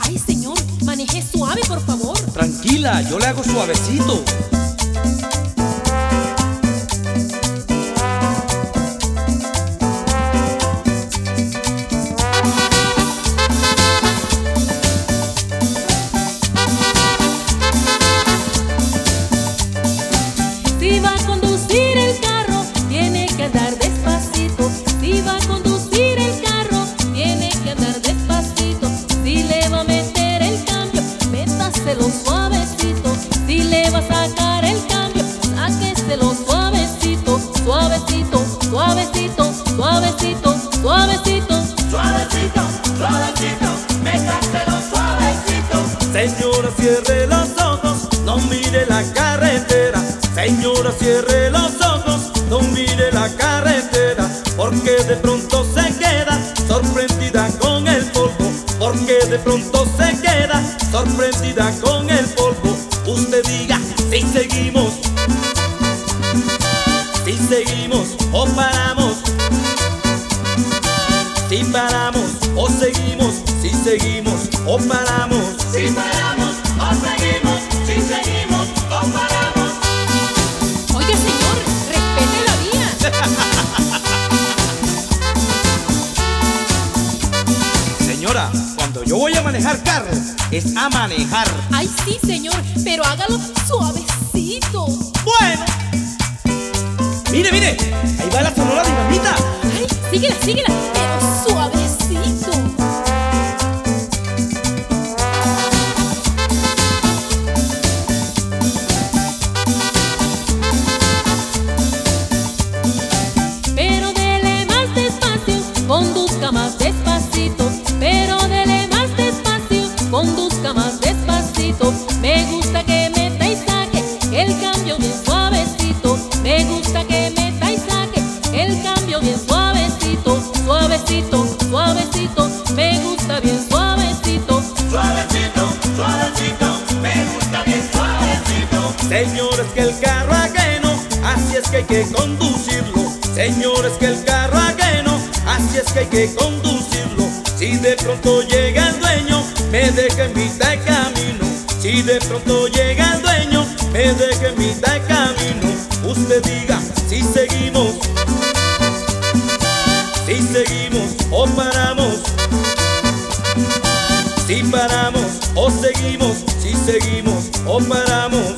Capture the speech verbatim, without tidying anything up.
Ay, señor, maneje suave, por favor. Tranquila, yo le hago suavecito. Si va a conducir el carro, tiene que andar despacito. Si va a conducir el carro, tiene que andar despacito. Si le va a meter el cambio, métaselo suavecito. Si le va a sacar el cambio, sáqueselo suavecito. Suavecito, suavecito, suavecito, suavecito. Suavecito, suavecito, métaselo suavecito. Señora, cierre los ojos, no mire la carretera. Señora, cierre los ojos, no mire la carretera, porque de pronto se queda sorprendida con el polvo. Porque de pronto se queda sorprendida con el polvo. Usted diga si seguimos, si seguimos o paramos, si paramos o seguimos, si seguimos o paramos. Si paramos o seguimos, si seguimos o paramos. Oye, señor, respete la vía. Señora, cuando yo voy a manejar carro, es a manejar. Ay, sí, señor, pero hágalo suavecito. Bueno. Mire, mire, ahí va la Sonora Dinamita. Ay, síguela, síguela, pero suavecito. Pero dele más despacio, conduzca más despacito. Pero dele más despacio, conduzca más despacito. Me gusta que meta y saque el cambio bien suavecito. Me gusta que meta y saque el cambio bien suavecito. Suavecito, suavecito, me gusta bien suavecito. Suavecito, suavecito, me gusta bien suavecito. Señores, que el carro ajeno, así es que hay que conducirlo. Señores, que el carro ajeno, así es que hay que conducirlo. Si de pronto llega el dueño, me deja en mitad de camino. Si de pronto llega el dueño, me deja en mitad de camino. Usted diga si seguimos, si seguimos o paramos. Si paramos o seguimos, si seguimos o paramos.